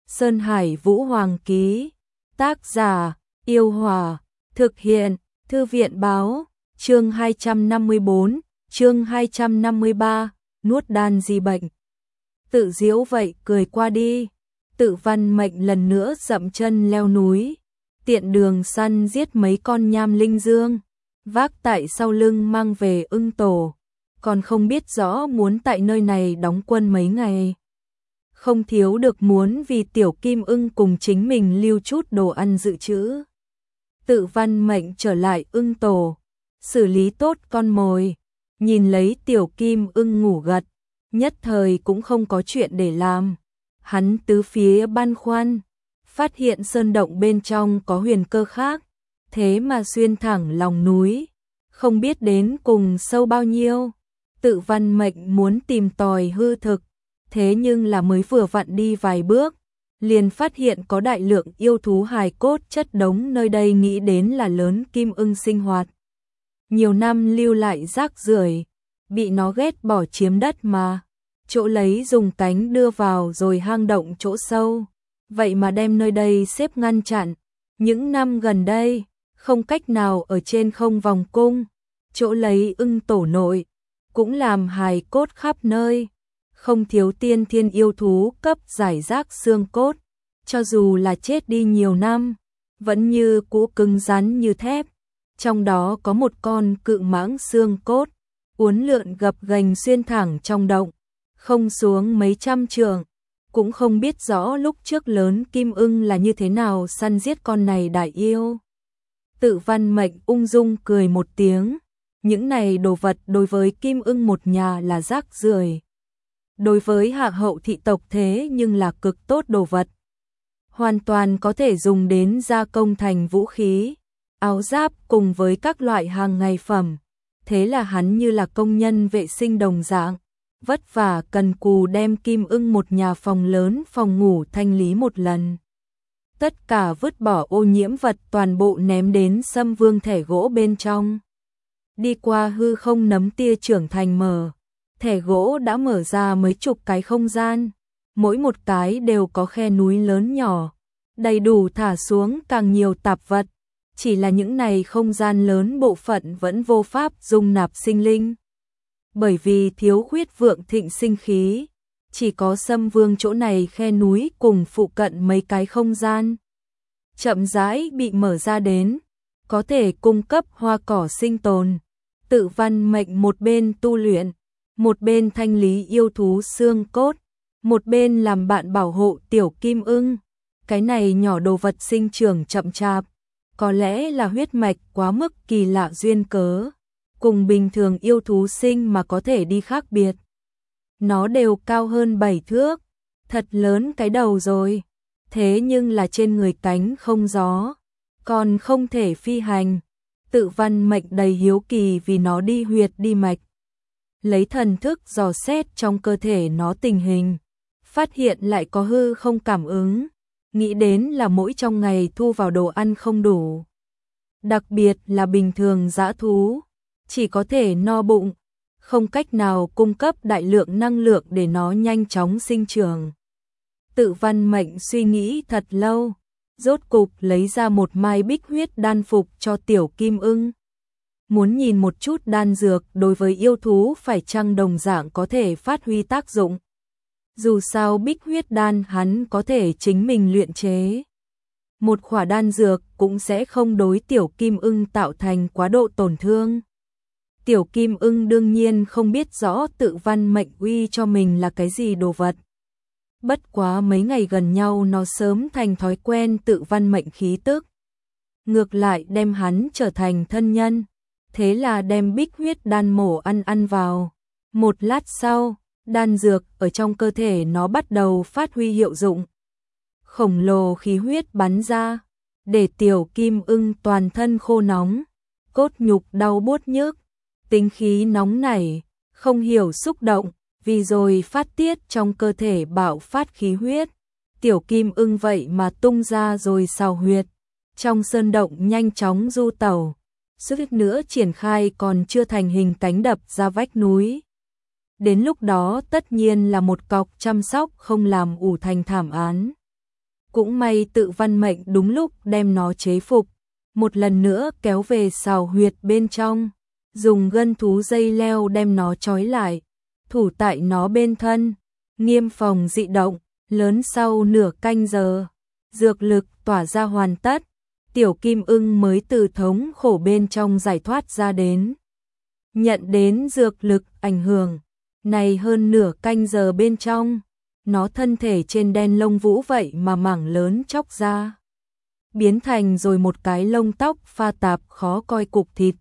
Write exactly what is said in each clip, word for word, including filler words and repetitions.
Sơn Hải Vũ Hoàng ký. Tác giả, Yêu Hòa. Thực hiện, Thư viện báo. Chương hai trăm năm mươi bốn, chương hai trăm năm mươi ba, nuốt đan di bệnh. Tự diễu vậy cười qua đi. Tự Văn Mệnh lần nữa dậm chân leo núi, tiện đường săn giết mấy con nham linh dương, vác tại sau lưng mang về Ưng Tổ, còn không biết rõ muốn tại nơi này đóng quân mấy ngày. Không thiếu được muốn vì tiểu kim ưng cùng chính mình lưu chút đồ ăn dự trữ. Tự Văn Mệnh trở lại Ưng Tổ, xử lý tốt con mồi, nhìn lấy tiểu kim ưng ngủ gật, nhất thời cũng không có chuyện để làm. Hắn tứ phía băn khoăn, phát hiện sơn động bên trong có huyền cơ khác, thế mà xuyên thẳng lòng núi, không biết đến cùng sâu bao nhiêu. Tự Văn Mệnh muốn tìm tòi hư thực, thế nhưng là mới vừa vặn đi vài bước, liền phát hiện có đại lượng yêu thú hài cốt chất đống nơi đây, nghĩ đến là lớn kim ưng sinh hoạt nhiều năm lưu lại rác rưởi, bị nó ghét bỏ chiếm đất mà, chỗ lấy dùng cánh đưa vào rồi hang động chỗ sâu, vậy mà đem nơi đây xếp ngăn chặn. Những năm gần đây, không cách nào ở trên không vòng cung, chỗ lấy Ưng Tổ nội, cũng làm hài cốt khắp nơi, không thiếu tiên thiên yêu thú cấp giải rác xương cốt, cho dù là chết đi nhiều năm, vẫn như cũ cứng rắn như thép. Trong đó có một con cự mãng xương cốt, uốn lượn gập ghềnh xuyên thẳng trong động, không xuống mấy trăm trượng, cũng không biết rõ lúc trước lớn kim ưng là như thế nào săn giết con này đại yêu. Tự Văn Mệnh ung dung cười một tiếng, những này đồ vật đối với kim ưng một nhà là rác rưởi, đối với hạ hậu thị tộc thế nhưng là cực tốt đồ vật, hoàn toàn có thể dùng đến gia công thành vũ khí, áo giáp cùng với các loại hàng ngày phẩm. Thế là hắn như là công nhân vệ sinh đồng dạng, vất vả cần cù đem kim ưng một nhà phòng lớn phòng ngủ thanh lý một lần. Tất cả vứt bỏ ô nhiễm vật toàn bộ ném đến Sâm Vương thẻ gỗ bên trong. Đi qua hư không nấm tia trưởng thành mở, thẻ gỗ đã mở ra mấy chục cái không gian, mỗi một cái đều có khe núi lớn nhỏ, đầy đủ thả xuống càng nhiều tạp vật. Chỉ là những này không gian lớn bộ phận vẫn vô pháp dung nạp sinh linh. Bởi vì thiếu khuyết vượng thịnh sinh khí, chỉ có Sâm Vương chỗ này khe núi cùng phụ cận mấy cái không gian chậm rãi bị mở ra đến, có thể cung cấp hoa cỏ sinh tồn. Tự Văn Mệnh một bên tu luyện, một bên thanh lý yêu thú xương cốt, một bên làm bạn bảo hộ tiểu kim ưng. Cái này nhỏ đồ vật sinh trưởng chậm chạp, có lẽ là huyết mạch quá mức kỳ lạ duyên cớ, cùng bình thường yêu thú sinh mà có thể đi khác biệt. Nó đều cao hơn bảy thước, thật lớn cái đầu rồi, thế nhưng là trên người cánh không gió, còn không thể phi hành. Tự Văn Mệnh đầy hiếu kỳ vì nó đi huyệt đi mạch, lấy thần thức dò xét trong cơ thể nó tình hình, phát hiện lại có hư không cảm ứng, nghĩ đến là mỗi trong ngày thu vào đồ ăn không đủ. Đặc biệt là bình thường dã thú, chỉ có thể no bụng, không cách nào cung cấp đại lượng năng lượng để nó nhanh chóng sinh trưởng. Tự Văn Mệnh suy nghĩ thật lâu, rốt cục lấy ra một mai bích huyết đan phục cho tiểu kim ưng. Muốn nhìn một chút đan dược đối với yêu thú phải chăng đồng dạng có thể phát huy tác dụng. Dù sao bích huyết đan hắn có thể chính mình luyện chế. Một khỏa đan dược cũng sẽ không đối tiểu kim ưng tạo thành quá độ tổn thương. Tiểu kim ưng đương nhiên không biết rõ Tự Văn Mệnh uy cho mình là cái gì đồ vật. Bất quá mấy ngày gần nhau nó sớm thành thói quen Tự Văn Mệnh khí tức. Ngược lại đem hắn trở thành thân nhân. Thế là đem bích huyết đan mổ ăn ăn vào. Một lát sau, đan dược ở trong cơ thể nó bắt đầu phát huy hiệu dụng. Khổng lồ khí huyết bắn ra, để tiểu kim ưng toàn thân khô nóng, cốt nhục đau buốt nhức, tính khí nóng nảy, không hiểu xúc động, vì rồi phát tiết trong cơ thể bạo phát khí huyết. Tiểu kim ưng vậy mà tung ra rồi xào huyệt, trong sơn động nhanh chóng du tẩu, suýt nữa triển khai còn chưa thành hình cánh đập ra vách núi. Đến lúc đó tất nhiên là một cọc chăm sóc không làm ủ thành thảm án. Cũng may Tự Văn Mệnh đúng lúc đem nó chế phục, một lần nữa kéo về sào huyệt bên trong, dùng gân thú dây leo đem nó trói lại, thủ tại nó bên thân, nghiêm phòng dị động, lớn sau nửa canh giờ. Dược lực tỏa ra hoàn tất, tiểu kim ưng mới từ thống khổ bên trong giải thoát ra đến. Nhận đến dược lực ảnh hưởng, này hơn nửa canh giờ bên trong, nó thân thể trên đen lông vũ vậy mà mảng lớn chóc ra, biến thành rồi một cái lông tóc pha tạp khó coi cục thịt.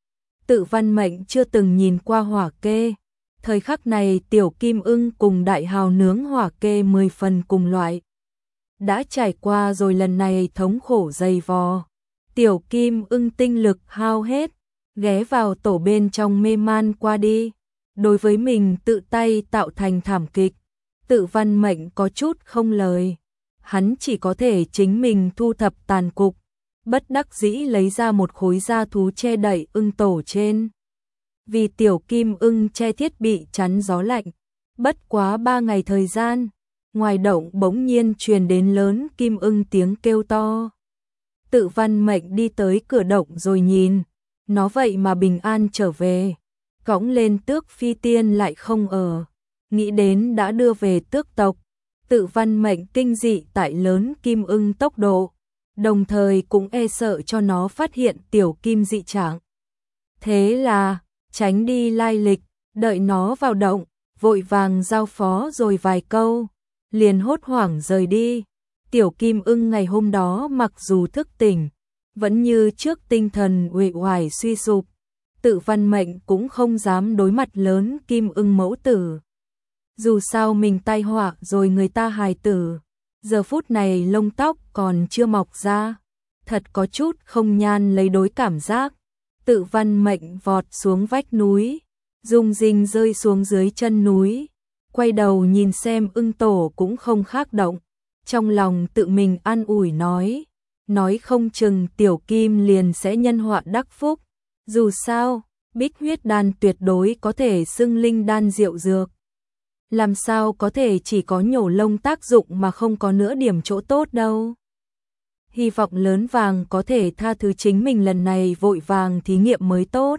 Tự Văn Mệnh chưa từng nhìn qua hỏa kê, thời khắc này tiểu kim ưng cùng đại hào nướng hỏa kê mười phần cùng loại. Đã trải qua rồi lần này thống khổ dày vò, tiểu kim ưng tinh lực hao hết, ghé vào tổ bên trong mê man qua đi. Đối với mình tự tay tạo thành thảm kịch, Tự Văn Mệnh có chút không lời. Hắn chỉ có thể chính mình thu thập tàn cục, bất đắc dĩ lấy ra một khối da thú che đậy ưng tổ trên. Vì tiểu kim ưng che thiết bị chắn gió lạnh, bất quá ba ngày thời gian, ngoài động bỗng nhiên truyền đến lớn kim ưng tiếng kêu to. Tự Văn Mệnh đi tới cửa động rồi nhìn, nó vậy mà bình an trở về, cõng lên tước phi tiên lại không ở, nghĩ đến đã đưa về tước tộc. Tự Văn Mệnh kinh dị tại lớn kim ưng tốc độ, đồng thời cũng e sợ cho nó phát hiện tiểu kim dị trạng. Thế là, tránh đi lai lịch, đợi nó vào động, vội vàng giao phó rồi vài câu, liền hốt hoảng rời đi. Tiểu kim ưng ngày hôm đó mặc dù thức tỉnh, vẫn như trước tinh thần uể oải suy sụp. Tự Văn Mệnh cũng không dám đối mặt lớn kim ưng mẫu tử. Dù sao mình tai họa rồi người ta hài tử, giờ phút này lông tóc còn chưa mọc ra, thật có chút không nhan lấy đối cảm giác. Tự Văn Mệnh vọt xuống vách núi, rung rinh rơi xuống dưới chân núi, quay đầu nhìn xem ưng tổ cũng không khác động, trong lòng tự mình an ủi nói, nói không chừng tiểu kim liền sẽ nhân họa đắc phúc, dù sao, bích huyết đan tuyệt đối có thể xưng linh đan diệu dược. Làm sao có thể chỉ có nhổ lông tác dụng mà không có nữa điểm chỗ tốt đâu. Hy vọng lớn vàng có thể tha thứ chính mình lần này vội vàng thí nghiệm mới tốt.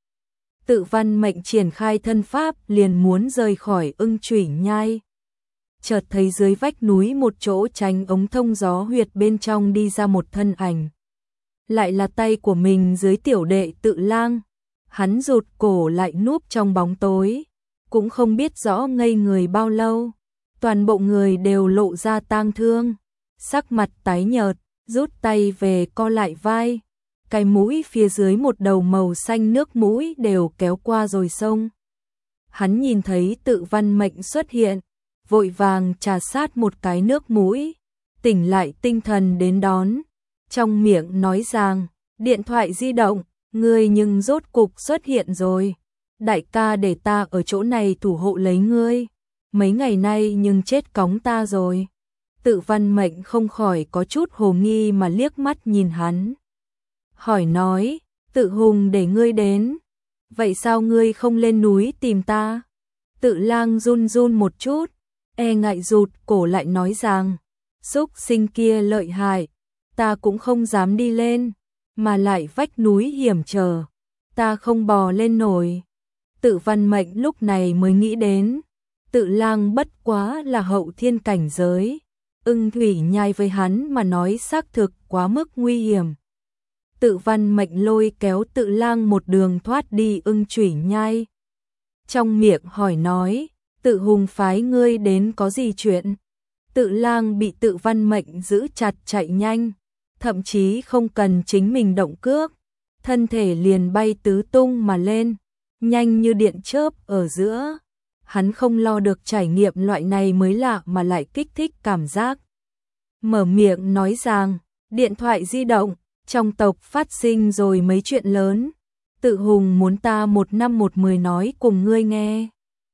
Tự Văn Mệnh triển khai thân pháp liền muốn rời khỏi ưng chủy nhai. Chợt thấy dưới vách núi một chỗ tránh ống thông gió huyệt bên trong đi ra một thân ảnh. Lại là tay của mình dưới tiểu đệ Tự Lang. Hắn rụt cổ lại núp trong bóng tối, cũng không biết rõ ngây người bao lâu. Toàn bộ người đều lộ ra tang thương, sắc mặt tái nhợt, rút tay về co lại vai. Cái mũi phía dưới một đầu màu xanh nước mũi đều kéo qua rồi xông. Hắn nhìn thấy Tự Văn Mệnh xuất hiện, vội vàng trà sát một cái nước mũi, tỉnh lại tinh thần đến đón. Trong miệng nói rằng, điện thoại di động, ngươi nhưng rốt cục xuất hiện rồi. Đại ca để ta ở chỗ này thủ hộ lấy ngươi, mấy ngày nay nhưng chết cóng ta rồi. Tự Văn Mệnh không khỏi có chút hồ nghi mà liếc mắt nhìn hắn. Hỏi nói, Tự Hùng để ngươi đến, vậy sao ngươi không lên núi tìm ta? Tự Lang run run một chút, e ngại rụt cổ lại nói rằng, xúc sinh kia lợi hại, ta cũng không dám đi lên, mà lại vách núi hiểm trở, ta không bò lên nổi. Tự Văn Mệnh lúc này mới nghĩ đến, Tự Lang bất quá là hậu thiên cảnh giới, ưng thủy nhai với hắn mà nói xác thực quá mức nguy hiểm. Tự Văn Mệnh lôi kéo Tự Lang một đường thoát đi ưng chủy nhai. Trong miệng hỏi nói, Tự Hùng phái ngươi đến có gì chuyện? Tự Lang bị Tự Văn Mệnh giữ chặt chạy nhanh, thậm chí không cần chính mình động cước, thân thể liền bay tứ tung mà lên, nhanh như điện chớp ở giữa. Hắn không lo được trải nghiệm loại này mới lạ mà lại kích thích cảm giác. Mở miệng nói rằng, điện thoại di động, trong tộc phát sinh rồi mấy chuyện lớn. Tự Hùng muốn ta một năm một mười nói cùng ngươi nghe.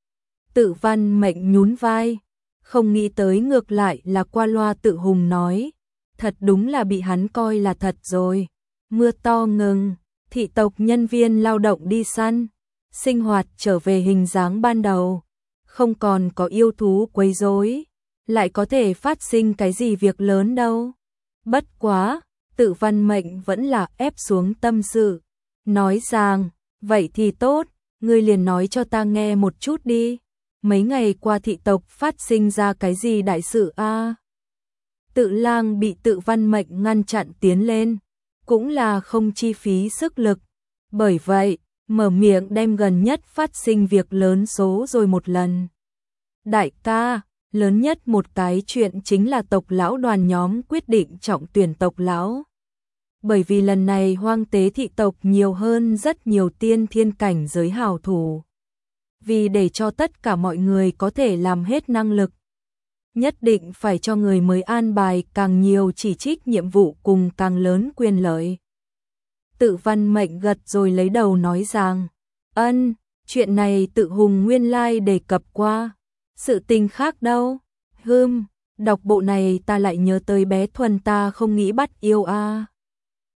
Tự Văn Mệnh nhún vai, không nghĩ tới ngược lại là qua loa. Tự Hùng nói, thật đúng là bị hắn coi là thật rồi. Mưa to ngừng, thị tộc nhân viên lao động đi săn, sinh hoạt trở về hình dáng ban đầu, không còn có yêu thú quấy rối. lại có thể phát sinh cái gì việc lớn đâu. Bất quá, Tự Văn Mệnh vẫn là ép xuống tâm sự, nói rằng, vậy thì tốt, ngươi liền nói cho ta nghe một chút đi. Mấy ngày qua thị tộc phát sinh ra cái gì đại sự a? Tự Lang bị Tự Văn Mệnh ngăn chặn tiến lên, cũng là không chi phí sức lực. Bởi vậy, mở miệng đem gần nhất phát sinh việc lớn số rồi một lần. Đại ca, lớn nhất một cái chuyện chính là tộc lão đoàn nhóm quyết định trọng tuyển tộc lão. Bởi vì lần này hoang tế thị tộc nhiều hơn rất nhiều tiên thiên cảnh giới hào thủ. Vì để cho tất cả mọi người có thể làm hết năng lực, nhất định phải cho người mới an bài càng nhiều chỉ trích nhiệm vụ cùng càng lớn quyền lợi. Tự Văn Mệnh gật rồi lấy đầu nói rằng, ân, chuyện này Tự Hùng nguyên lai đề cập qua. Sự tình khác đâu? Hừm, đọc bộ này ta lại nhớ tới bé Thuần ta không nghĩ bắt yêu a.